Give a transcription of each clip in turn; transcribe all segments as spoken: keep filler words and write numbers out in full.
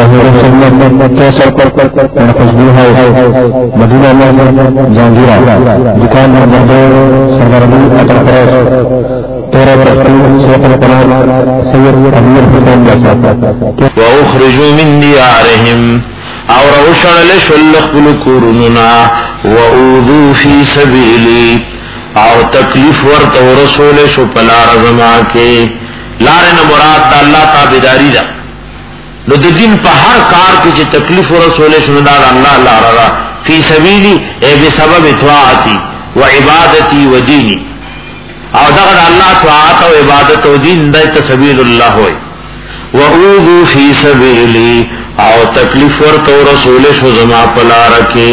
कैसर खुशबू है मदीना में जहांगीरा दुकान नंबर दो सरदारली अटल प्रेस तेरह तकरीब सैकड़ों करोड़ सैयद अमीर हुसैन जैसा वउखरिजू मिन दियारिहिम और औशल शल्लखुल कुरुना वऊदू फी सबीली और तकलीफ वर्त और रसूल शो पला रज़मा के लारे न मुराद अल्लाह ताबेदारी दा नो दिन पर हर कार की तकलीफ और रसूल शो दा अल्लाह लारा फी सबीली ए बेसबब इत्वाअती व इबादती व दीनी और दगर अल्लाह तआत और इबादत और दीन दा तसबीलुल्लाह होय वऊदू फी सबीली और तकलीफ वर्त और रसूल शो जमा पला रखे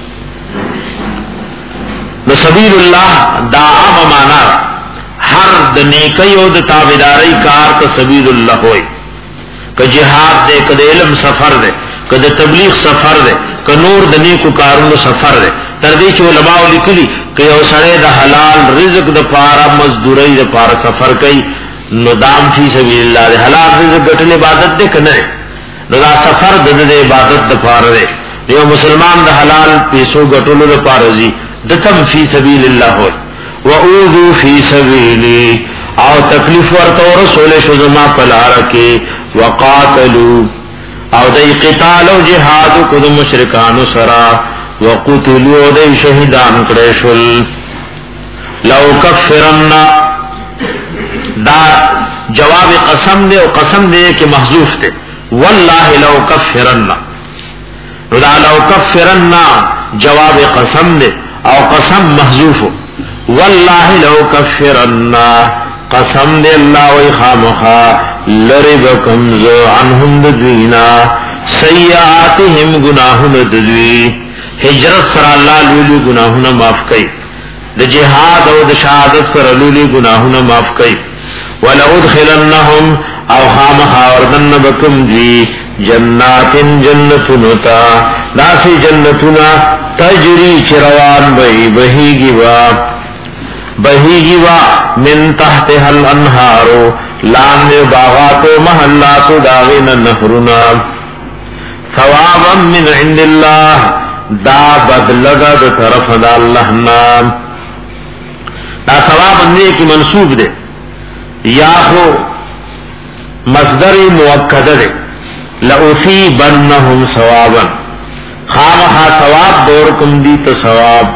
न सबीलुल्लाह दा माना हर द नेकी और द ताबेदारी कार का सबीलुल्लाह होय क जिहाद दे क इल्म सफर दे क तबलीग सफर दे क नूर द नेको कारुन सफर दे तरदी च उलमा लिखली कि ओ सड़े द हलाल रिज़्क द पारा मजदूरी द पारा सफर कई नदाम फी सबीलिल्लाह दे हलाल रिज़्क गटले इबादत दे कने नदा सफर द दे इबादत द पारा दे यो मुसलमान द हलाल पैसो गटलो द पारा जी दतम फी सबीलिल्लाह हो वऊदू फी सबीली और तकलीफ वर्तो रसूल शुजमा पला रखे वकातलू और दई क़िताल और जिहाद को द मुशरिकान सरा वक़ुतलू और दई शहीदान करेशुल लौ कफ़िरन्ना दा जवाब कसम दे और कसम दे के महजूफ थे वल्लाहि लौ कफ़िरन्ना लौ कफ़िरन्ना जवाब कसम दे और कसम महजूफ हो वल्लाहि लौ कफ़िरन्ना कसम दे अल्लाह व खामखा लरिबकुम ज़ो अन्हुम दुदवीना सय्यातिहिम गुनाहुन दुदवी हिजरत सर अल्लाह लूली गुनाहुन माफ कई द जिहाद और द शहादत सर लूली गुनाहुन माफ कई वलउदखिलन्नहुम और खामखा वर्दन बकुम दी जन्नातिन जन्नतुनता दासी जन्नतुना तजरी चिरवान बही बहीगी वा बहीगी वा मिन तहतिहल अन्हारो लाम बागातो महल्लातो दागिन नहरुना सवाबम मिन इंदिल्लाह दा बदलगा द तरफ दा अल्लाह नाम दा सवाब ने की मंसूब दे या हो मसदर मुअक्कद दे लउसीबन्नहुम सवाबन खामखा सवाब दौर कुम दी तो सवाब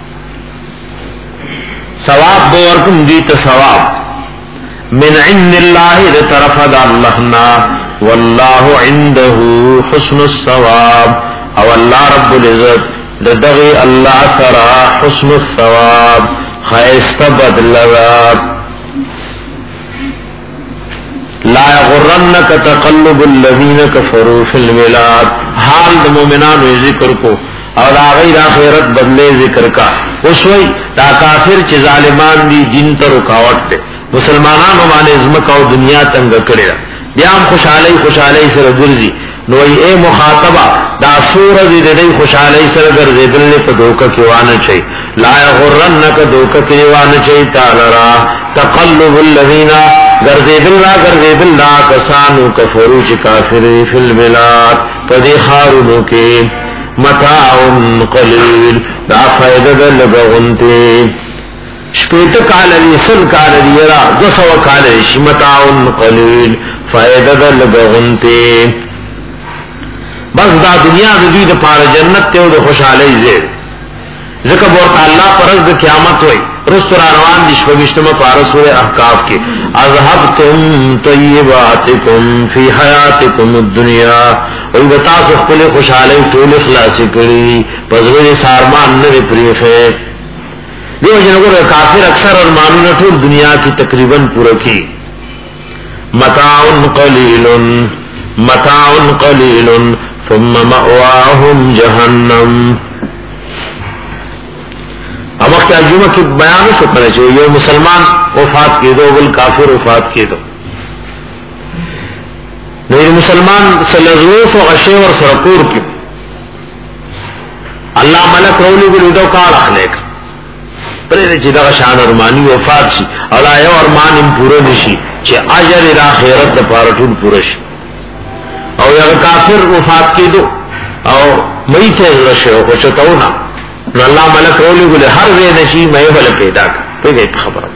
सवाब दौर कुम दी तो सवाब मिन इंदिल्लाहि द तरफ दा अल्लाह ना वल्लाहु इंदहु हुस्नुस सवाब और अल्लाह रब्बुल इज्जत द दगी अल्लाह तरा हुस्नुस सवाब खैस्ता बदलगा ला यगुर्रन्नक तक़ल्लुबुल लज़ीना कफ़रू फिल बिलाद हाल द मोमिनान जिक्र को और आगैर आखिरत बदले जिक्र का उस वही दा काफिर च जालिमान दी दिन तर रुकावट दे मुसलमानान माने इज़्मक और दुनिया तंग करे ब्याम खुशहाली खुशहाली से गुर्जी नोई ए मुखातबा दा सूरज दे खुशहाली से गर्दे दिल पे धोखा केवाना चाहिए ला यगुर्रन्नक धोखा केवाना चाहिए तालरा तक़ल्लुबुल लज़ीना गर्दे बिल्ला गर्दे बिल्ला कसानु कफरू च काफिर फिल बिलाद कदे खारुनो के मताउन कलील दा फायदा दल बगुनते शपेत काल सल काल यरा दो सौ काल मताउन कलील फायदा दल बगुनते बस दा दुनिया दी द पार जन्नत ते द खुशहाली जे ज़िक्र बोलता अल्लाह परस द क़यामत होई रुस्तरा रवान दिशविष्टम पारस हुए अहकाफ के अज़हबतुम तय्यबातिकुम फी हयातिकुम दुनिया और बता सुखले खुशहाली तोल इखलासी करी पजवे सारमान ने प्रिय है देखो जनगो काफिर अक्सर और मानून ठूल दुनिया की तकरीबन पूरा की मताउन कलीलुन मताउन कलीलुन सुम्मा मअवाहुम जहन्नम अब क्या जुमा की बयान से करना चाहिए ये मुसलमान वफात के दो बल काफिर वफात के दो नहीं मुसलमान से लजूफ और अशे और सरकूर की अल्लाह मलक रौली को लिदो का रखने का परे चिदा शान और मानी वफात सी अलाय और मान इन पूरे निशी चे अजर इरा खैरत द पारठुन पुरश और अगर کافر وفات کېدو او مې ته رشه او چتاونا نو الله ملک رولي ګل هر ځای نشي مې بل پیدا کړ خبره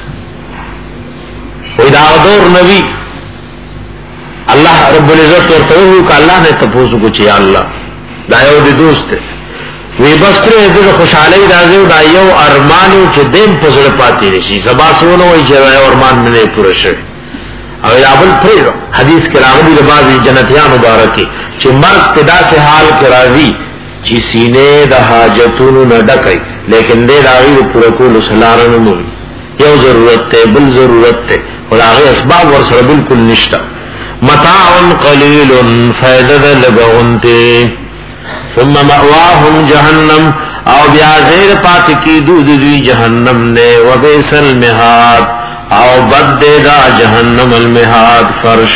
وې دا دور نبی الله رب العزت ورته وو ک الله نے تاسو کو چې الله دا یو د دوست وی بس ترې د خوشحالي راځي دا یو ارمانو چې دین په زړه پاتې نشي سبا سونه وي چې یو ارمان نه پوره شي او یا بل پرې حدیث کې راغلي د بعض جنتیان مبارکي چې مرګ پیدا سے حال کې راځي چې سینې د حاجتونو نه ډکې لیکن دې راوي پوره کول سلاره نه یو ضرورت ته بل ضرورت ته او هغه اسباب ور سره بالکل نشته متاع قلیل فائدہ لبغنته ثم مأواهم جهنم او بیا زیر پات کی دود دی جہنم نے وبئس المہاد او بد دا جہنم المہاد فرش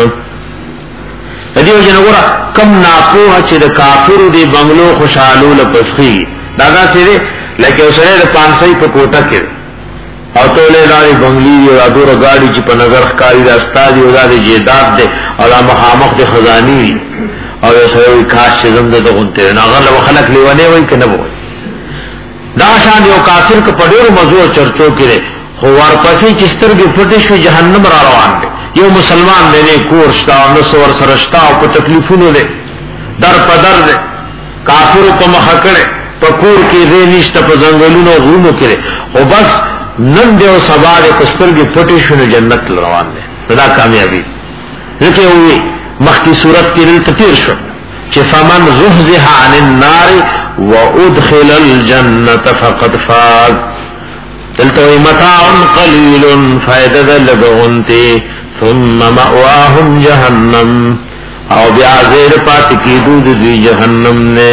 دیو جنورا کم ناپوه چې د کافر دی بنگلو خوشالو لپسخی دادا سره لکه اوسره د پانسای په کوټه کې او توله لاري بنگلی او ادور گاڑی چې په نظر ښکاری د استاد یو د جیدات ده او د مخامخ د خزانی او سره کاش چې زم د غونته نه غل خلق لیونه وای کنه وای دا شان یو کافر ک په ډیرو مزو چرچو کړي خو ورپسې چې سترګې پټې شو جهنم را روان دي یو مسلمان نه کور شتا نو سور سرشتا او په تکلیفونو ده در په در ده کافر په مخ کړي په کور کې دې نشته په ځنګلونو غونو کړي او بس نن دیو سبا دې پسترګې پټې شو جنت روان دي دا کامیابی لکه وی مخکی صورت کې دل تیر شو چې فمن زحزح عن النار وادخل الجنه فقد فاز دلته متاع قليل فائدہ لبغنته ثم مأواهم جهنم او بیا زیر پات کی دود دی جہنم نے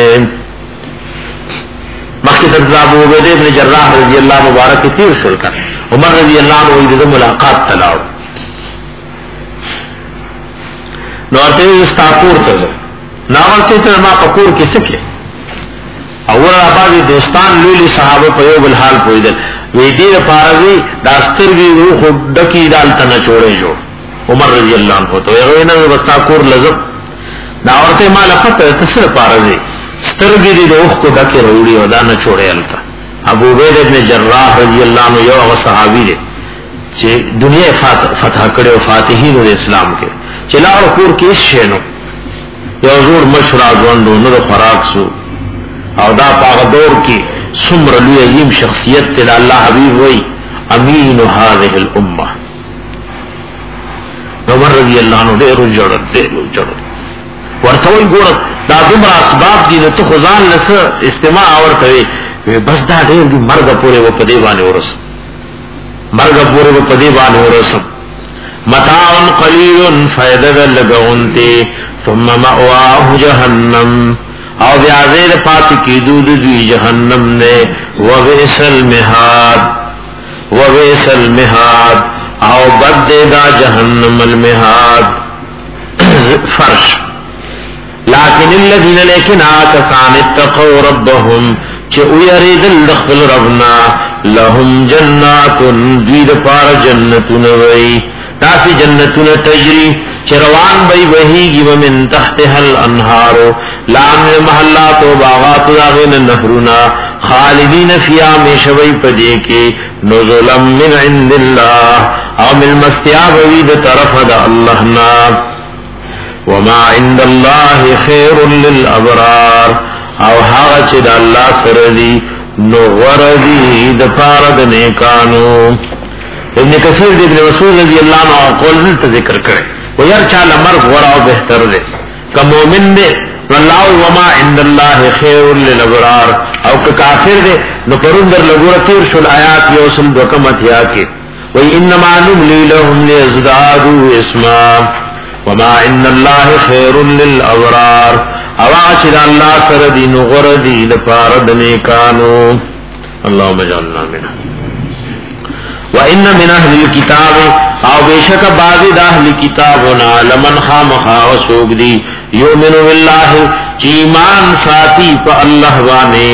مخکی تر ابو عبیدہ بن جراح رضی اللہ مبارک تیر شو کر عمر رضی اللہ عنہ دې ملاقات تلاو نو ورته استاپور ته نو ورته ته ما پکور کې سکه اول ابادي دوستان لولي صحابه په یو بل حال پویدل وی دې پاروي داسترګي روح دکی دالته نه چوړې جو عمر رضی الله عنه ته یو نه وستاپور لزم دا ورته ما لپاره تفسیر پاروي سترګي دې روح کو دکی وروړي ودا نه چوړې الته ابو عبیدہ بن جراح رضی الله عنه یو صحابي دی چې دنیا فتح کړو فاتحین د اسلام کې چلاو کور کې شینو یو زور مشرا ځوندو نو خوراک سو او دا پاغ دور کې سمر لوی عظیم شخصیت ته الله حبیب وای امین هذه الامه عمر رضی الله عنه ډېر جوړ ډېر جوړ ورته وای ګور دا دومره اسباب دي ته خدان لسه استماع ورته بس دا ډېر دي مرګ پورې و پدې باندې ورس مرګ پورې و پدې باندې ورس متاع قلیل فائدہ لگونتے ثم مأواه جہنم او بیازیر پات کی دود دی جہنم نے وبئس المہاد وبئس المہاد او بد دا جہنم المہاد فرش لیکن الذین لیکن آکسان اتقوا ربهم چه اویرید الدخل ربنا لهم جنات دید پار جنتون وی تاسی جنتون تجری چروان بی وحیگی ومن تحتها الانہارو لامن محلات و باغات داغین نهرنا خالدین فیا میشوی پدے کے نزلا من عند اللہ او من مستیاب وید طرف دا اللہنا وما عند اللہ خیر للابرار او حاغ چد اللہ سردی نغردی دپارد نیکانو ابن کثیر ابن مسعود رضی اللہ عنہ قول ذلت ذکر کرے ویر چال مرغ وراو بہتر دے کہ مومن دے واللہ وما عند اللہ خیر للابرار او کہ کافر دے نو پرندر لگور تیر شل آیات یوسم دوکمت یا کے وی انما نملی لهم لیزدادو اسما وما عند اللہ خیر للابرار اواچد اللہ سردی نغردی لپارد نیکانو اللہم جعلنا منہ وَإِنَّ مِنْ أَهْلِ الْكِتَابِ او بیشک بعضی دا اہل کتابنا لمن خامخا وسوک دی یؤمن باللہ چی ایمان ساتی پا اللہ بانے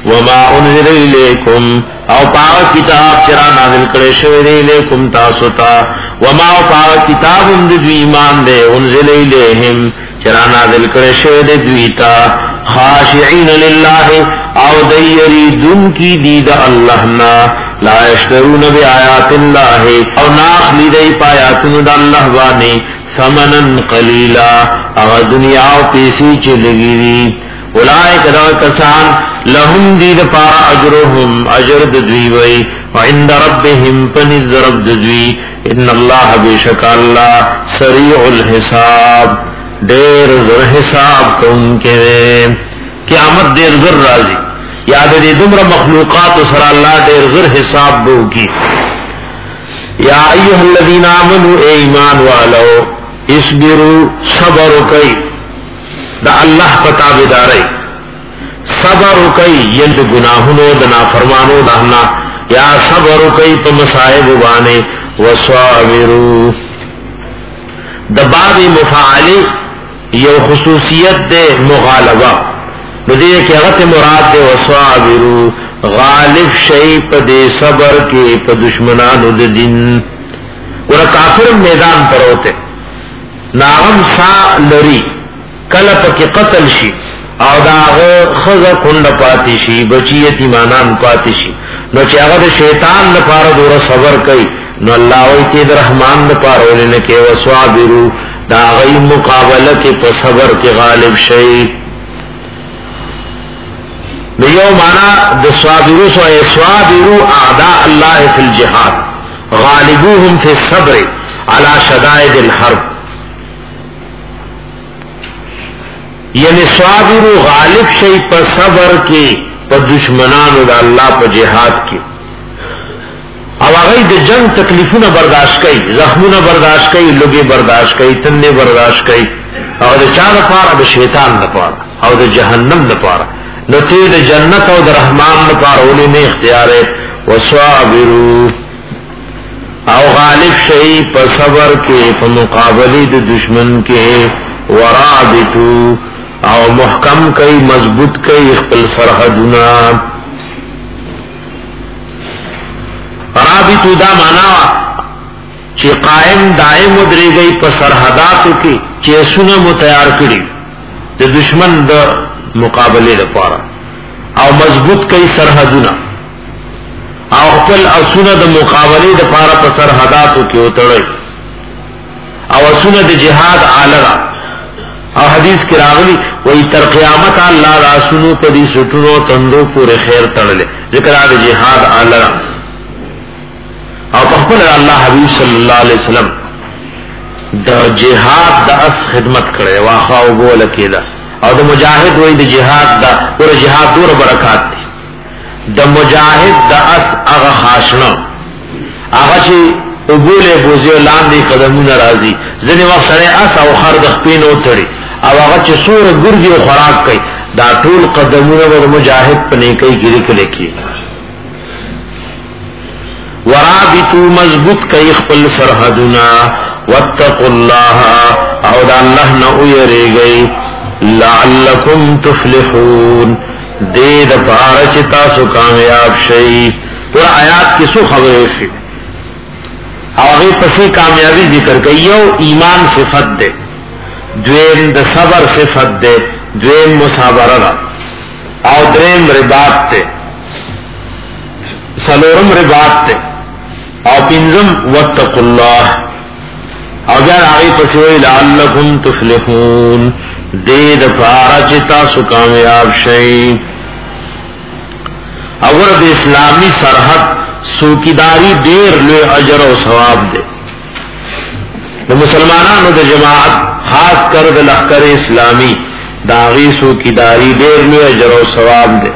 وما انزل الیکم او پاو کتاب چرا نازل کړي شوی دی الیکم تاسو ته وما او پاو کتاب د ایمان دی انزل الیہم چرا نازل کړي شوی دی دوی ته خاشعين لله او دیریدون کی دید اللہ نا لا یشترون بی آیات اللہ او ناخلی دی پایاتون دا اللہ بانی ثمنن قلیلا او دنیا و پیسی چلگی دی اولائک دا کسان لهم دید پارا اجرهم اجر ددوی وی وعند ربهم پنز رب ددوی ان اللہ بیشک اللہ سریع الحساب دیر زر حساب کون کے قیامت دیر زر رازی یاد دی دمر مخلوقات سر اللہ دیر زر حساب بو کی یا ایوہ الذین آمنوا اے ایمان والو اسبروا صبر کئی دا اللہ پتا بدارئی صبر کئی یند گناہنو دا نافرمانو دہنا یا صبر کئی پا مصائب بانے وصابروا دا باب مفاعلی یو خصوصیت دے مغالبہ نو دے کہ اغت مراد دے وصابرو غالب شئی پا دے صبر کے پا دشمنانو دے دن ورہ کافر میدان پر ہوتے ناغم سا لری کلپ کی قتل شی او دا اغا خزا کند پاتی شی بچی یتیمانان پاتی شی نو چی اغا دے شیطان نپارا دورا صبر کئی نو اللہ ویتی در رحمان نپارا ولنکے وصابرو دا غی مقابلہ کے پا صبر کے غالب شئی یو مانا دا صابرو سو اے صابرو اعداء اللہ فی الجہاد غالبوہم فی الصبر علی شدائد الحرب یعنی صابرو غالب شئی پا صبر کے پا دشمنانو دا اللہ پا جہاد کے او اغی دا جنگ تکلیفون برداشت کئی زخمون برداشت کئی لگے برداشت کئی تندے برداشت کئی او دا چا دا پارا دا شیطان دا پارا او دا جہنم دا پارا نو تی دا جنت او دا رحمان دا پارا اولی میں اختیار ہے وصابرو او غالب شئی پا صبر کے پا مقابلی دا دشمن کے ورابطو او محکم کئی مضبوط کئی اخپل سرحدنا رابطو دا مانا چی قائم دائم ادری گئی پا سرحداتو کی چی سنہ متیار کری دا دشمن دا مقابلے دا پارا او مضبوط کئی سرحدنا او خپل او سنہ دا مقابلے دا پارا پا سرحداتو کی اتڑی او سنہ دا جہاد آلرا او حدیث کی راغلی وہی تر قیامت اللہ را سنو پا دی سٹنو تندو پورے خیر تڑلے ذکر آدھ جہاد آلرا او پخپل اللہ حبیب صلی اللہ علیہ وسلم دا جہاد دا اس خدمت کرے واخواو بولا کیدا او دا مجاہد وی دا جہاد دا پورا جہاد دور برکات دی دا مجاہد دا اس اغا خاشنا اغا چی ابول بوزیو لاندی قدمون رازی زنی وقت سرے اس او خرد خپینو تڑی او اغا چی سور گردی و خوراک کئی دا طول قدمون و مجاہد پنے کئی گری کلے کی ورابطو مضبوط کئی اخپل سرحدنا واتقوا اللہ او دا اللہ نعو یرے گئی لعلکم تفلحون دے دا پارچتا سو کامیاب شئی پورا آیات کی سو خبر ہے آغی پسی کامیابی ذکر کئی یو ایمان صفت دے دویم دا صبر صفت دے دویم مصابرہ او دریم رباط دے سلورم رباط دے او پنزم واتقوا اللہ او جان آغی پسوئی لعلکم تفلحون دے دا پارا چتا سو کامیاب شئی اگر دا اسلامی سرحد سوکیداری دیر لے اجر و ثواب دے دا مسلمانانو دا جماعت خاص کر دا لخکر اسلامی دا آغی سوکیداری دیر لے اجر و ثواب دے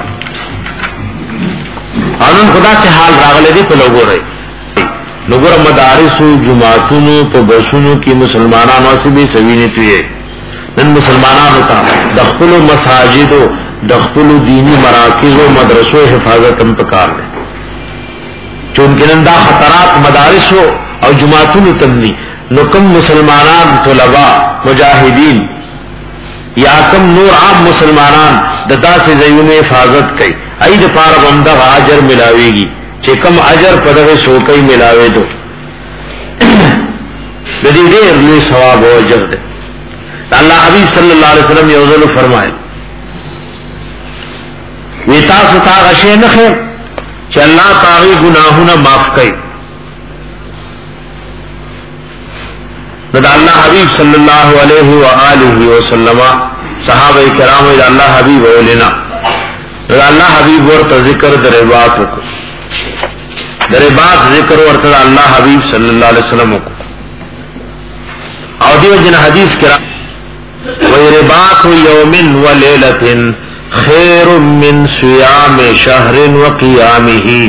انہوں خدا سے حال راغلے دی پہ لوگو رہے نگر مدارسو جماعتونو پا بسونو کی مسلمانانو سے بھی سوینت ہوئے نن مسلمانانو تا دخپلو مساجدو دخپلو دینی مراکزو مدرسو حفاظتم پکار لے چونکہ نن دا خطرات مدارسو او جماعتونو تمنی نو کم مسلمانان طلباء مجاہدین یا کم نور عام مسلمانان د داسې ځایونو حفاظت کوي اې د پاره بنده اجر ملاويږي چې کوم اجر په دغه شوکۍ ملاوي دو د دې ډېر لوی ثواب او اجر ده الله حبیب صلی الله علیه وسلم یو ځل فرمایي وی تاسو ته غشي نه خیر چې الله تعالی ګناهونه معاف کوي دا الله حبیب صلی الله علیه و آله وسلم صحابه کرام دا الله حبیب ولنا دا الله حبیب ورته ذکر درې بات وکړه درې بات ذکر ورته الله حبیب صلی الله علیه وسلم او دیو جن حدیث کرا و رباط یوم و لیلۃ خیر من صیام شهر و قیامه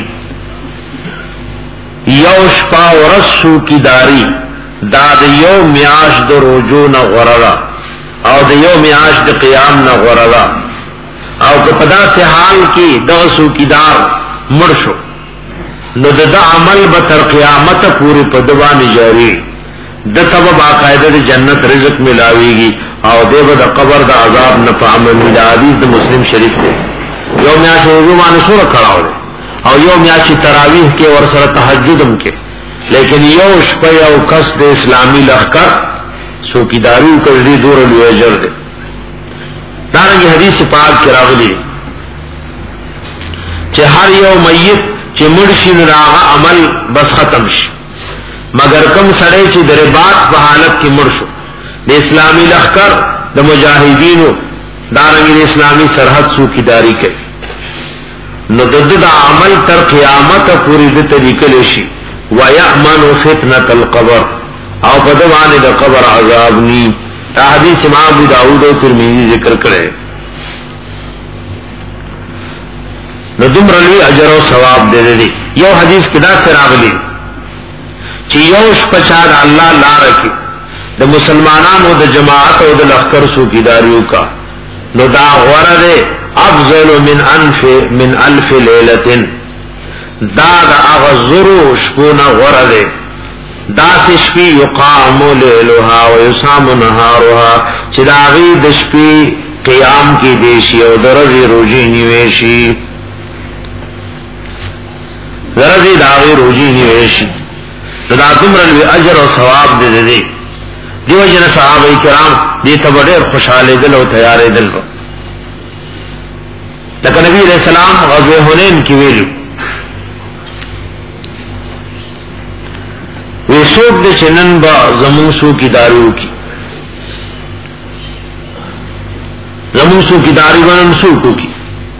یوش پا ورسو کی داری دا د یو میاش د روزو نه غرلا او د یو میاش د قیام نه غرلا او که پدا سے حال کی د سوکیدار مرشو نو د عمل به تر قیامت پوری پدوان جاری د تب باقاعده د جنت رزق ملاویږي او دیو د قبر د عذاب نه پامن د حدیث د مسلم شریف دی یو میاش روزو باندې سور کړهو او یو میاش تراویح کې ور سره تهجدم کې لیکن یو شپه یو کس د اسلامی لخر سوکیداری کړي دور لوی اجر ده دارنګه حدیث پاک کې راغلي چې هر یو میت چې مرشي راغه عمل بس ختم شي مگر کم سړی چې د رباط په حالت کې مرشو د اسلامی لخر د مجاهدینو دارنګه د اسلامی سرحد سوکیداری کوي نو د عمل تر قیامت پوری د طریقې لشي وَيَأْمَنُ فِتْنَةَ الْقَبْرِ او بدوان د قبر عذاب نی حدیث امام ابو داؤد او ترمذی ذکر کړي نو دومره لوی اجر او ثواب دی دی یو حدیث کې دا راغلی چې یو شپه د الله لار کې د مسلمانانو د جماعت او د لخر سوکیداریو کا نو دا غره افضل من انف من الف ليله دا دا اغزرو شپونا غرده دا سشپی یقام لیلوها و یسام نهاروها چی دا غید شپی قیام کی دیشی او درزی روجی نیویشی درزی دا غی روجی نیویشی دا تمرلوی اجر و ثواب دے دے دیو جن صحابہ کرام دیتا بڑیر خوشحال دل و تیار دل رو لیکن نبی علیہ السلام غزوہ حنین کی ویلو وی سوک دے چنن با زمون سو کی داریو کی زمون سو کی داری بنن سوکو کی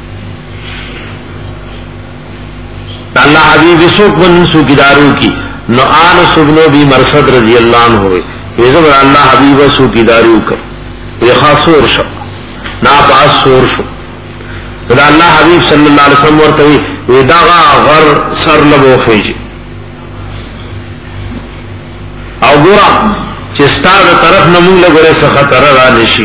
اللہ حبیب سوک بنن سو کی داریو کی نو آن سبنو بی مرصد رضی اللہ عنہ ہوئے وی زبر اللہ حبیب سو کی داریو کر وی خاصور شو ناپ آس سور شو وی اللہ حبیب صلی اللہ علیہ وسلم ورطوی وی داغا غر سر لبو خیجی او ګورا چې ستاره طرف نه مونږ له ګوره څخه خطر را نشي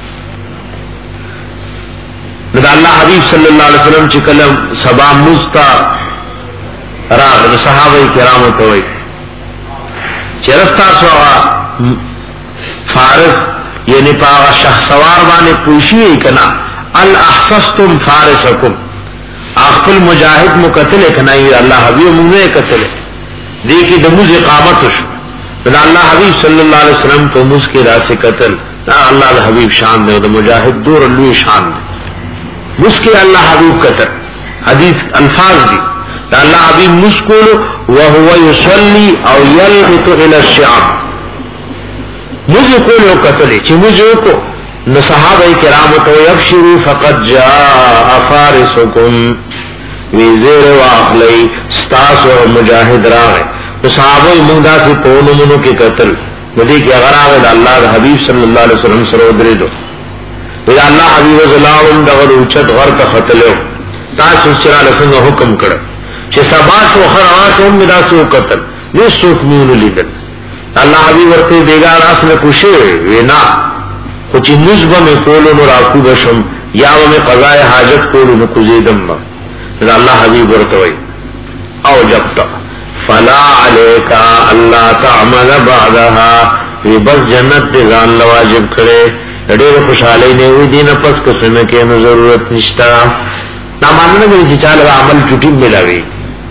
دا الله حبیب صلی الله علیه وسلم چې کلم سبا مستا راغ د صحابه کرامو ته وای چې رستا سوا فارس یعنی پاغه شخص سوار باندې پوښی کنا ال احسستم فارسکم خپل مجاهد مقتل کنا ای الله حبیب مونږ نه قتل دې کې د موږ اقامت شو دا اللہ حبیب صلی اللہ علیہ وسلم تو مس کے راس قتل دا اللہ حبیب شان دے دا مجاہد دور لوی شان دے مس کے اللہ حبیب قتل حدیث الفاظ دی دا اللہ حبیب مس کو وهو يصلي او يلغط الى الشعب مجھے کو لو قتل چ مجھے کو نو صحابہ کرام تو یبشروا فقد جاء فارسکم وزیر واخلی ستاس و مجاہد راغ تو صحابہ موندا سے پونو منو کے قتل ندی کہ اگر آگے دا اللہ دا حبیب صلی اللہ علیہ وسلم سر ادرے دو ویدہ اللہ حبیب صلی اللہ علیہ وسلم دا غد اچت غر تا قتلو تاس اس چرا لسنگ حکم کرا چھ سباس و خرآس ام دا سے قتل نیس سوک میونو لیدن اللہ حبیب ورتے دیگا راس میں کشے وینا کچھ نزبہ میں کولو نو راکو بشم یا میں قضاء حاجت کولو نو کزیدم با اللہ حبیب ورتوئی او جبتا فلا علیکا اللہ تعمل بعدها وی بس جنت دے زان لواجب کرے ډېر خوشاله نه وي دینه پس قسمه کې نو ضرورت نشتا دا ماننه دي چې چاله عمل چټي ملاوي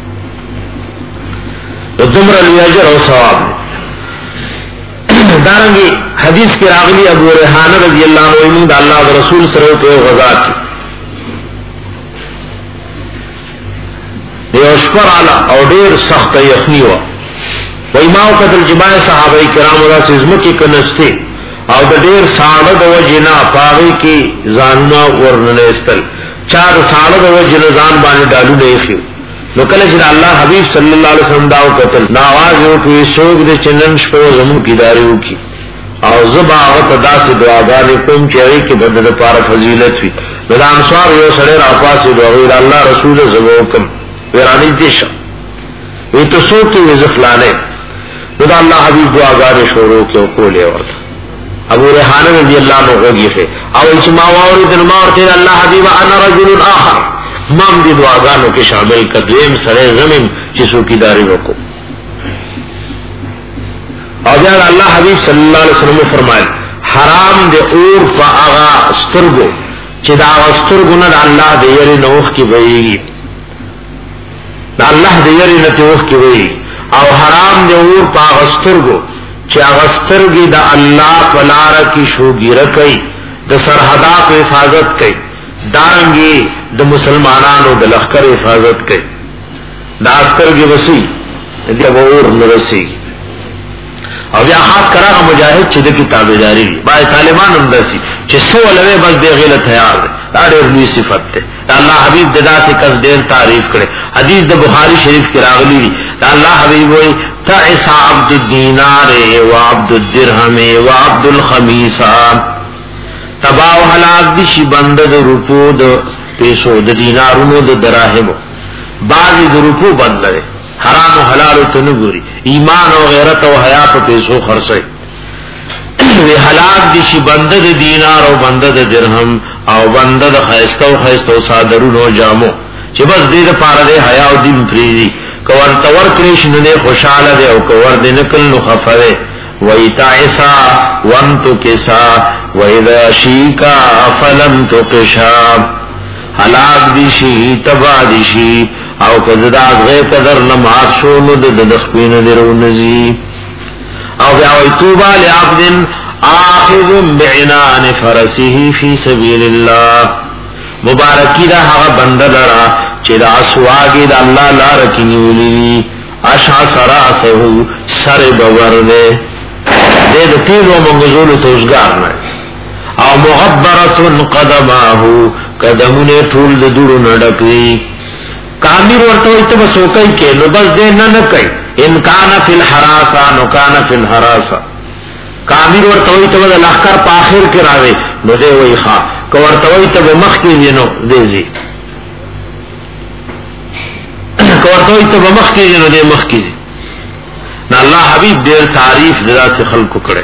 د دومره لوی اجر او ثواب دارنګي حدیث کې راغلي ابو ریحانه رضی الله عنه د الله او رسول سره په غزا کې یو شپر علا او ډېر سخت یخنی و وای ما قتل جماع صحابه کرام را سزمه کې کنسته او د ډېر ساړه د وجنا پاوي کې ځاننا ورننه استل چار ساړه د وجنا ځان باندې ډالو نه خيو نو کله چې الله حبيب صلی الله علیه وسلم دا قتل ناواز یو کوي شوق د چندن شپو زمو کې داریو کی او زبا او تداسې دعاګانې کوم چې ای کې بدل لپاره فضیلت وي د انصار یو سره راپاسې دوه الله رسول زمو کوم ورانی دیشا وی تو سوکی وی زفلانے نو دا اللہ حبیب دعاگانے شروع کے کولے ورد ابو ریحانہ رضی اللہ عنہ غوگی خے او ایچ ما واوری دن ما ورطی اللہ حبیب انا رجل آخر مام دی دعاگانوں کے شامل کدویم سرے زمین چسو کی داری رکو او جان اللہ حبیب صلی اللہ علیہ وسلم فرمائے حرام دے اور پا آغا استرگو چی دا آغا استرگو نا دا اللہ دے یری نوخ کی بئیگی دا اللہ دے یری نتوخ کی وئی او حرام دے اور پا غسترگو چی غسترگی دا اللہ پلارا کی شوگی رکئی دا سرحدا پہ حفاظت کئی دارنگی دا مسلمانانو دا لخکر حفاظت کئی دا استرگی وسی دا اور نرسی او بیا خاص کراغا مجاہد چی دا کتاب داری بائی طالبان اندرسی چی سو علوے بس دے غیلت حیار دے دا دیر لوی صفت دے دا اللہ حبیب ددا سے کس دیر تعریف کرے حدیث دا بخاری شریف کی راغلی دی دا اللہ حبیب ہوئی تعیس عبد الدینار و عبد الدرہم و عبد الخمیسہ تباو حلاق دیشی بند دا رکو دا پیسو دا دینارونو دا دراہمو بعضی دا رکو بند دے حرام و حلال تنگوری ایمان و غیرت و حیات و پیسو خرسے وی حلاق دیشی بند دا دینار و بند دا درہم او بند دا خیستو خیستو صادرون و جامو چی بس دید پارا دے حیاء و دین پریزی کور تور کریشن دے خوشحال دے او کور دے نکل نخف دے وی تعیسا وانتو کسا وی دا شیکا فلم تو کشا حلاق دیشی تبا دیشی او کدداز غیر قدر نماز شونو دا دخپین درو نزی او بیاوی توبا لعبدن آخذ بعنان فرسه فی سبیل اللہ مبارکی دا حقا بندہ لرا چی دا اسواگی دا اللہ لارکی نیولی اشع سراسہو سر بوردے دے دا تیل و منگزول توزگار نائے او مغبرتن قدماہو قدمون ٹھول دا دورو نڈکلی کامیر ورطوئی تب سوکئی کے نو بس دے ننکئی ان کانا فی الحراسا نو کانا فی الحراسا کامیر ورطوئی تب دا لخکر پا آخر کراوے نو دے وی خواہ که ورطوئی تب مخ کی جنو دے زی که ورطوئی تب مخ کی جنو دے مخ کی زی نا اللہ حبیب دیر تعریف ددا سے خلقو کرے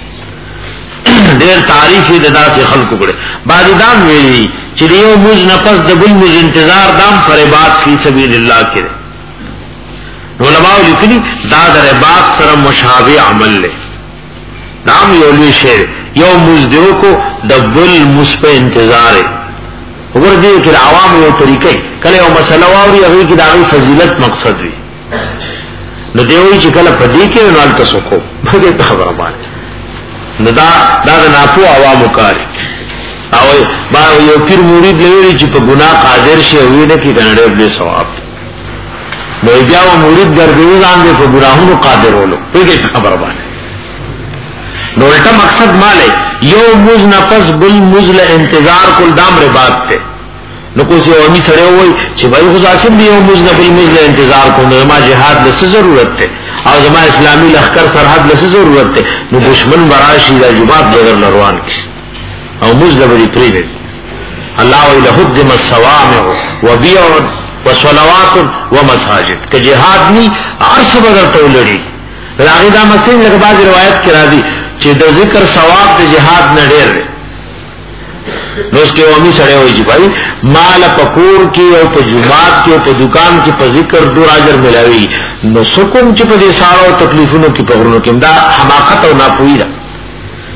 دیر تعریف ددا سے خلقو کرے بعد دام ویلی چلیو موز نفس دبل موز انتظار دام پر عباد فی سبیل اللہ کرے علماء لکلی دا در عباد سر مشابه عمل لے نام یولوی شیر یو مزدیو کو دبل مصف انتظار ہے اگر دیو کہ عوام یو طریقے کلے او مسئلہ واوری اگر کی داغی فضیلت مقصد وی نو دیوی چی کل پدی کے نال تسکو بھگے خبر بانی نو دا دا دا ناپو عوامو کاری او با یو پیر مرید لویلی چی پا گناہ قادر شی ہوئی نکی کنڑے ابلی ثواب نو بیاو مرید گردوز آن دے پا گناہونو قادر ہولو بھگے خبر بانی نو الٹا مقصد مالے یو موز نفس بل موزل انتظار کل دام رباط تے نو کسی اومی سڑے ہوئی چی بھائی خزاسم بھی یو موز نفل موزل انتظار کل نو زمان جہاد لسی ضرورت تے او زمان اسلامی لخکر سرحد لسی ضرورت تے نو دشمن براشی دا جماعت بغیر نروان کس او موزل بری پریدے اللہ وی لحدم السوامع و بیعن و صلوات و مساجد کہ جہاد نی عرص بدر تولڑی راغی دا مسلم لکھ بعض روایت کرا دی چی دا ذکر ثواب دا جہاد نڈیر رے نو اس کے اومی سڑے ہوئی جی بھائی مال پکور کی او پا جماعت کی او پا دکان کی پا ذکر دور آجر ملاوی نو سکم چی پا دی سارا و تکلیفونو کی پغرونو کی دا حماقت او ناپوئی دا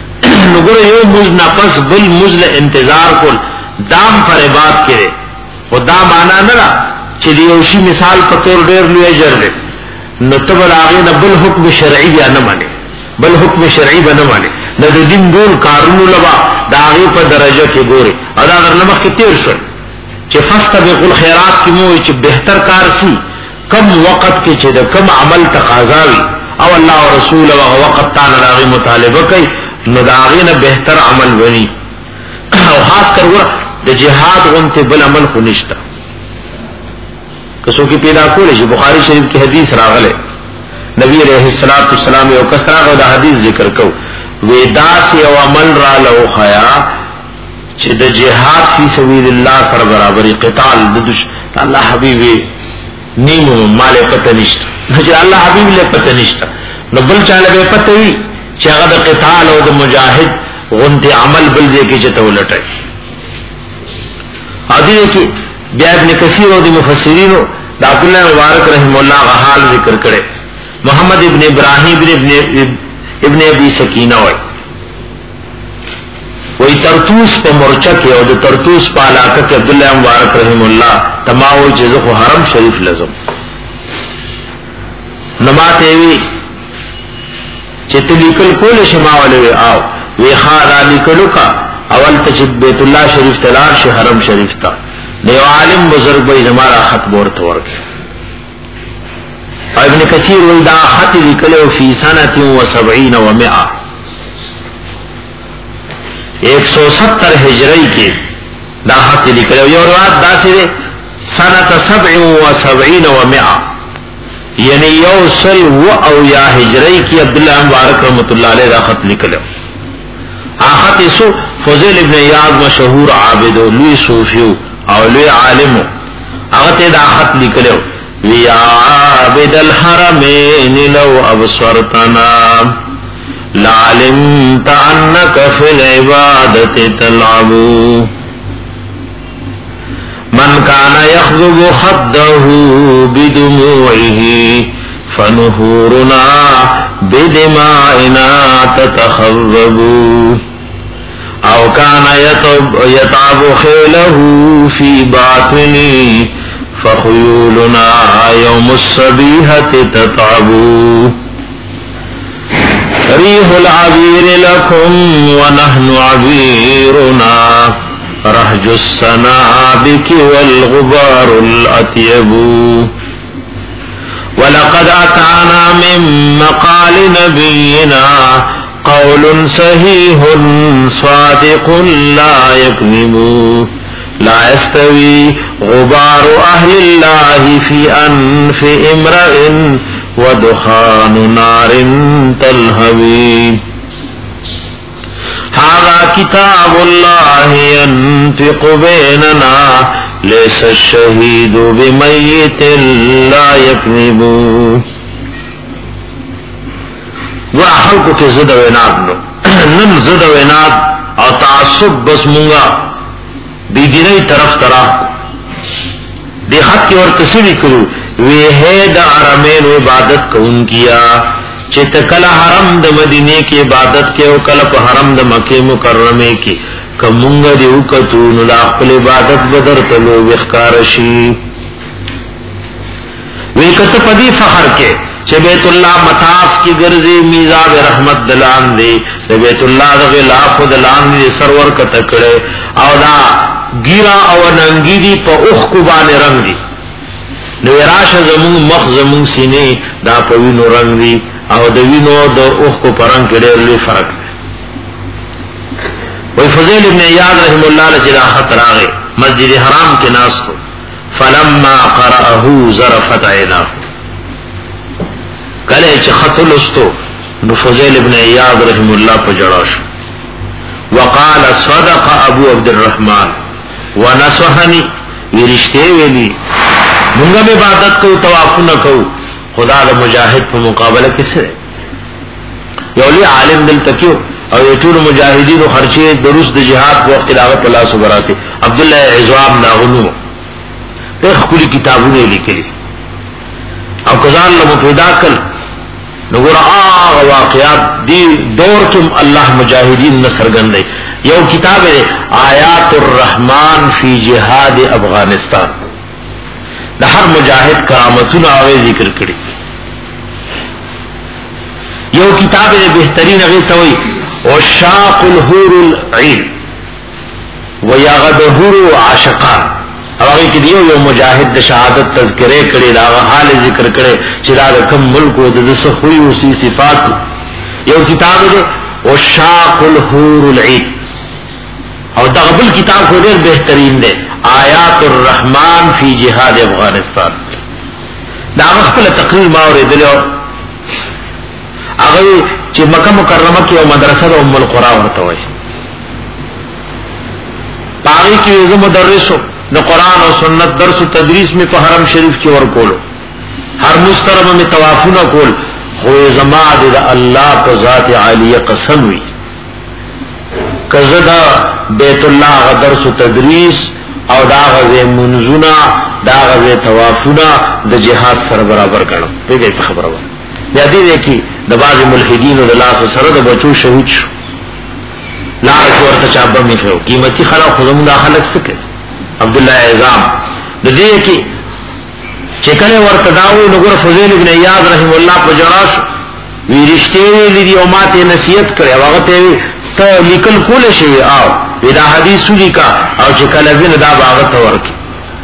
نګور یو مز نفس بل مزل انتظار کول دام پر عبادت کړي خدا معنا نه را چې یو شی مثال په تور ډېر لوی اجر دی نو تبل هغه نه بل حکم شرعي بیا نه مانی بل حکم شرعي به نه مانی د دین ډول کارونو لبا دا هغه په درجه کې ګوري او دا درنه مخ کې تیر شو چې فاستبقوا الخيرات کې مو چې بهتر کار سي کم وخت کې چې د کم عمل تقاضا وي او الله او رسول او وخت تعالی راغي مطالبه کوي نو دا هغه نه بهتر عمل وني او خاص کر ور د جهاد غنته بل عمل خو نشته کسو کی پیدا کول شي بخاری شریف کی حدیث راغله نبی علیہ الصلوۃ والسلام یو کسرا غو دا حدیث ذکر کو ودا سی او عمل را لو خیا چې د جهاد فی سبیل الله سره برابرۍ قتال د الله حبیبی نیمو مال پته نشته چې الله حبیب له پته نشته نو بل چاله به پته وي چې هغه د قتال او د مجاهد غنته عمل بل دې کې چته ولټي ادي کې بیا ابن کثیر او د مفسرین د عبد الله مبارک رحم الله حال ذکر کړي محمد ابن ابراهیم ابن ابن ابي سکینہ وای وای ترتوس په مورچه کې او د ترتوس په علاقه کې عبد الله مبارک رحم الله تماوي چې زه حرم شریف لازم نماته وی چې تلیکل کول شماوله او وی خار علی کلو کا اول ته بیت الله شریف تلار شه حرم شریف تا دیو عالم بزرگ به زمارا خط ورته ورکه ابن کثیر ولدا خط لیکلو فی سنه و سبعین و مئة ایک سو ستر ہجری کې دا خط لیکلو یو روایت دا سره سنه سبع و سبعین و مئة یعنی یو سل و او یا ہجری کې عبد الله مبارک رحمت الله علیه دا خط لیکلو اخت سو فضیل ابن یاد مشهور عابد او لوی صوفی او لوی عالم هغه ته دا خط لیکلو وی عابد الحرمین لو ابصرتنا لعلمت انك في العبادة تلعب من كان يخضب خده بدموعه فنهورنا بدمائنا تتخضب او كان يتعب خيله في باطنه فخيولنا يوم الصبيحة تتعب ريح العبير لكم ونحن عبيرنا رهج السنابك والغبار الأطيب ولقد أتانا من مقال نبينا قول صحيح صادق لا يكذب لا يستوي غبار أهل الله في أنف امرئ ودخان نار تلهوي هذا كتاب الله ينطق بيننا ليس الشهيد بميت لا يكذب ورحلقو کے زد و اناد نو نن زد و اناد او تعصب بس مونگا بیدینی طرف طرح دی خط کی ورکسیلی کرو وی ہے دا حرمین عبادت کون کیا چت کل حرم دا مدینے کی عبادت کے او کل پا حرم دا مکہ مکرمے کی کمونگا دی اوکتو نلاقل عبادت بدر تلو وخکارشی وی کت پدی فخر کے چه بیت اللہ مطاف کی گرزی میزاب رحمت دلان دی بیت اللہ دا غلاف دلان دی سرور کا تکڑے او دا گیرا او ننگی دی پا اخ کبان رنگ دی نویراش زمون مخ زمون سینے دا پا وینو رنگ دی او دا وینو دا اخ کو پرنگ کڑے لی فرق دی وی فضیل ابن عیاد رحم اللہ لجلا خط راغے مسجد حرام کے ناس کو فلما قرأہو ظرفت عیناہو کله چې خط لستو نو فضیل ابن عیاض رحم الله په جړاش وقال صدق ابو عبد الرحمن ونصحني ورشته ویلي موږ به عبادت کو طواف نه کو خدا د مجاهد په مقابله کې سره یو لوی عالم دل تکیو او ټول مجاهدینو خرچه دروس د جهاد په وخت لاغت الله سبحانه عبد الله عزوام ناغنو په خپل کتابونه لیکلي او کزان له پیدا کړ نګور هغه واقعات دی دور کې الله مجاهدین نصرګندې یو کتاب دی آیات الرحمن فی جهاد افغانستان د هر مجاهد کرامتونه او ذکر کړي یو کتاب دی بهترین هغه ته وایي عشاق الحور العين ويغدهر عاشقان هغه کې دیو یو مجاهد د شهادت تذکرې کړي دا حال ذکر کړي چې دا کوم ملک او د سخوي او سي صفات یو کتاب دی عشاق الحور العين او دا بل کتاب خو ډېر بهترین دی آیات الرحمن فی جهاد افغانستان دا خپل تقریر ما اوریدلو هغه چې مکه مکرمه کې یو مدرسه د ام القرى ورته وایي پاره کې یو مدرسو د قران او سنت درس او تدریس می په حرم شریف کې ورکولو هر مسترب می طوافونه کول خو زما د الله په ذات عالیه قسم وی کزدا بیت الله درس او تدریس او دا غزه منزونه دا غزه طوافونه د جهاد سره برابر کړو دغه خبره و بیا دې کې د باز ملحدین او د لاس سره د بچو شهید شو لا ورته چابه می خو قیمتي خلک خو زموږ خلک سکه عبد الله اعظام د دې کې چې کله ورته داوو نګور فضیل ابن ایاض رحم الله په جراش وی رښتې لري او ماته نصیحت کړي هغه ته ته لیکل کول شي او دا حدیث لیکا او چې کله زین دا باغ ته ورکی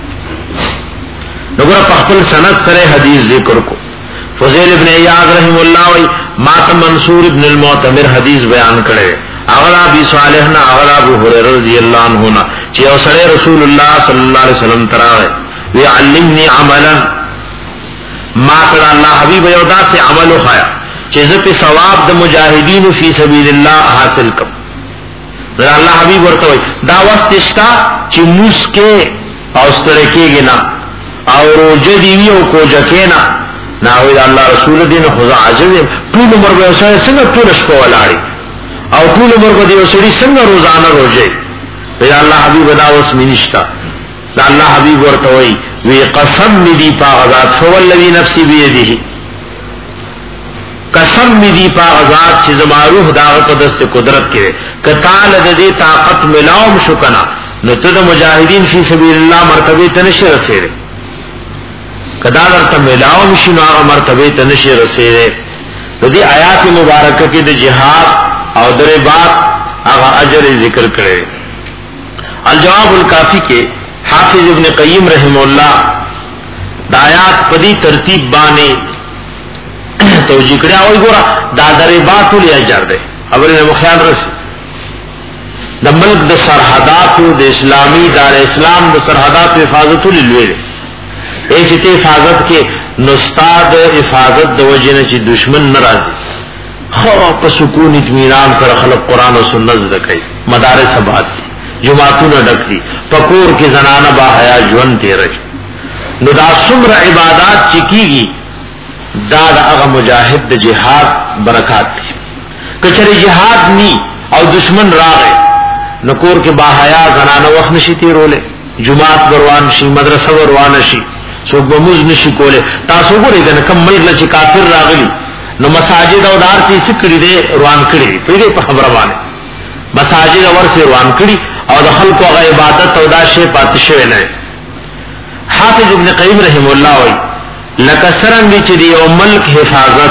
نګور په خپل سند سره حدیث ذکر کو فضیل ابن ایاض رحم الله وی ماته منصور ابن المعتمر حدیث بیان کړي اغلا ابي صالح نا اغلا ابو هريره رضی الله عنه نا چې اوسره رسول الله صلی الله علیه وسلم تراوي وی علمني عملا ما تر الله حبيب یو داسې عمل وخایا چې زه په ثواب د مجاهدین فی سبیل الله حاصل کم دا الله حبيب ورته وي دا واستشتا چې مسکه او ستره کېږي نه او روزه دی یو کوجکینا نا وی الله رسول دین خدا عجب ټول عمر به څنګه ټول شپه ولاړی او ټول عمر په دې وسړي څنګه روزانه روزه وی الله حبيب دا اوس منشتا دا الله حبيب ورته وی وی قسم دې پاغذات فوالذي نفسي بيده قسم دې پاغذات چې زما روح دا په دست قدرت کې کتال دې طاقت ملاوم شو کنا نو ته د مجاهدین فی سبیل الله مرتبه ته نشي رسېره کدا درته ملاوم شي نو هغه مرتبه ته نشي رسېره د دې آیات مبارکه کې د جهاد او درې بعد هغه اجر ذکر کړي الجواب الکافی کې حافظ ابن قیم رحم الله د آیات په دې ترتیب باندې توجیه کړی او ګوره دا درې بعد ټول اجر ده خبره مو خیال رسي د ملک د سرحداتو د اسلامی دار اسلام د سرحداتو حفاظت للوی ای چې ته حفاظت کې نستاد حفاظت د وجنه چې دشمن ناراضي خو په سکون اطمینان سره خلق قران او سنت زده کوي مدارس آباد دي جمعتونه ډک دي پکور کې زنانه با حیا ژوند تیري نو دا څومره عبادت چې کیږي دا هغه مجاهد د جهاد برکات دي کچره جهاد ني او دشمن راغی نو کور کې با حیا زنانه وخت نشي تیرولې جمعات روان شي مدرسه روان شي څوک به موږ نشي کوله تاسو ګورئ دا کوم ملک چې کافر راغلي نو مساجد او دار چې سکړي دي روان کړي په دې په خبره باندې مساجد ورسه روان کړي او د خلکو غ عبادت او دا شی پاتې شوی نه حافظ ابن قیم رحم الله وی لکه څنګه چې دی او ملک حفاظت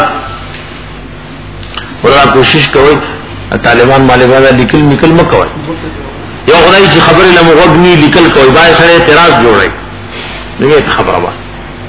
ورته کوشش کوي طالبان مالبان لیکل نکل مکوي یو خدای چې خبره لمغوږنی لیکل کوي بای سره اعتراض جوړي دغه خبره وایي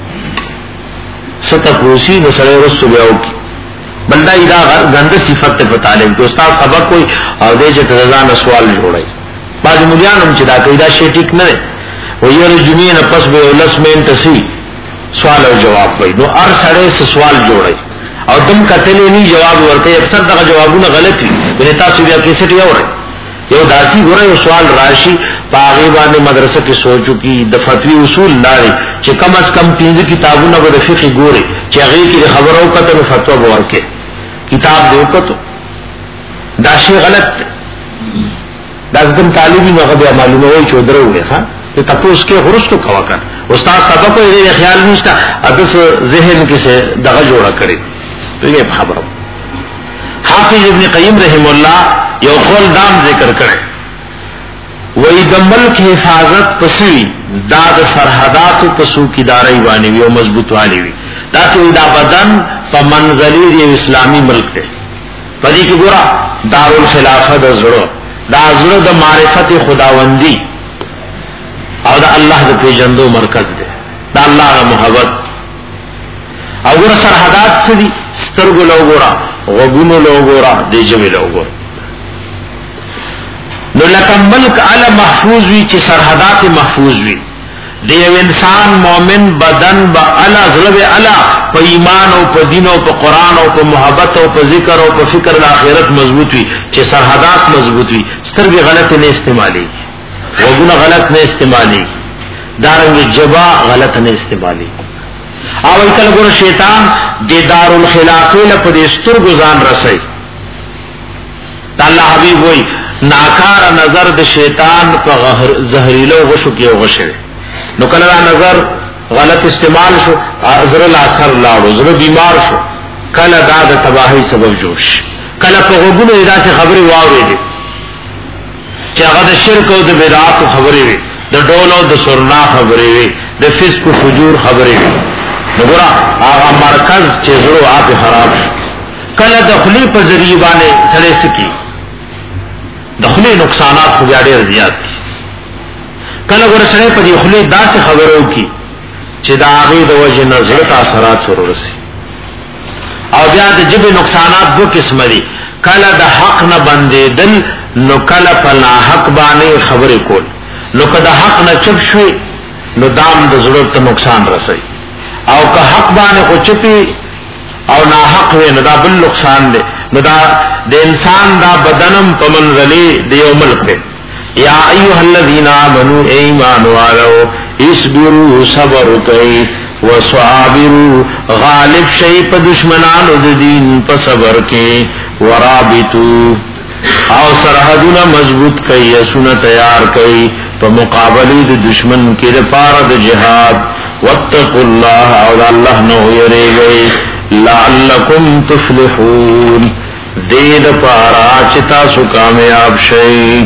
ستا پوسی نو سره رسو بیاو کی بندہ ایدہ گند صفت تے پتالیم تو استاد سبق کوئی او دے چے تزان سوال جوڑائی بعض ملیان ہم چدا کہ ایدہ شے ٹک نہ ویل جمعین پس بے اولس میں انتسی سوال او جواب بھئی نو ار سڑے سے سوال جوڑائی او دم کتلے نہیں جواب ورتے اکثر دغه جوابونه غلط وي ولې تاسو بیا کیسټ یو رہے یو داسی ګوره یو سوال راشي پاغي باندې مدرسه کې سوچو کی د فتوی اصول لاري چې کم از کم پنځه کتابونه به د فقہ ګوري چې هغه کې خبرو کته نو فتوا ورکړي کتاب دی وکړو دا شی غلط دا کوم طالبي نو هغه معلومه وي چې دروي ها ته تاسو کې ورستو کوا کړ استاد سبق یې خیال نشته اته ذهن کې څه دغه جوړه کړی تو خبر حافظ ابن قیم رحم الله یو قول دام ذکر کړي وای د ملک حفاظت پسوی دا د سرحداتو پسو کی داري باندې یو مضبوط والی وي دا چې دا بدن په منزلي دی اسلامی ملک دی پدې کې ګورا دارالخلافه د زړه دا زړه د معرفت خداوندی او دا الله د پیژندو مرکز دی دا الله د محبت او ګور سرحدات سدي سترګو لو ګورا غوګونو لو ګورا دې جوی لو ګورا نو لکه ملک علی محفوظ وی چې سرحدات محفوظ وی د یو انسان مؤمن بدن با علی ظلم علی په ایمان او په دین او په قران او په محبت او په ذکر او په فکر د آخرت مضبوط وی چې سرحدات مضبوط وی سترګې غلط نه استعمالي وګونه غلط نه استعمالي دارنګ جبا غلط نه استعمالي او کله ګور شیطان د دارالخلافه له پدېستر گزان رسي الله حبيب وای ناکار نظر د شیطان په زهريلو غشو کې غشه نو کله نظر غلط استعمال شو ازر الاثر لاړو زړه بیمار شو کله دا د تباہی سبب جوړ شي کله په وګونو داسې خبري واورېږي چې هغه د شرک او د بدعات خبري وي د ډول او د سرنا خبري وي د فسق او فجور خبري وي وګوره هغه مرکز چې زړه آپ خراب کله د خلی په ذریعہ باندې سره سکی دخلی نقصانات خو بیا ډېر زیات دي کله ګور سره په دې خلی داسې خبرو کی چې دا هغه د وجه نظر تاثیرات ورسي او بیا د جبه نقصانات دو قسم دي کله د حق نه بندیدل نو کله په نا حق باندې خبرې کول نو کله حق نه چپ شوي نو دام د ضرورت نقصان رسي او که حق باندې خو چپي او نا حق وي نو دا بل نقصان دی نو دا د انسان دا بدنم په منزلي د یو ملک دی یا ایها الذین آمنوا ایمان والو اصبروا صبر کوي وصابروا غالب شي په دشمنانو د دین په صبر کې ورابطو او سرحدونه مضبوط کوي سونه تیار کوي په مقابله د دشمن کې لپاره د جهاد واتقوا الله او الله نو یریږي لعلکم تفلحون دید پارا چتا سو کامیاب شئی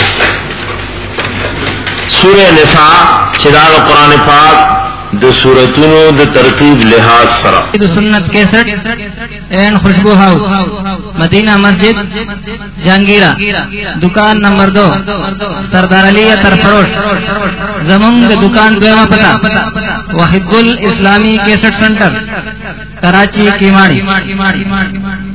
سورہ نساء چدار قرآن پاک د سورتونو د ترتیب لحاظ سرا د سنت کیسٹ این خوشبو ہاؤس مدینہ مسجد جہانگیرہ دکان نمبر دو سردار علی اتر فروش زمونږ د دکان دویمه پتا وحید گل اسلامی کیسٹ سنٹر کراچی کیماڑی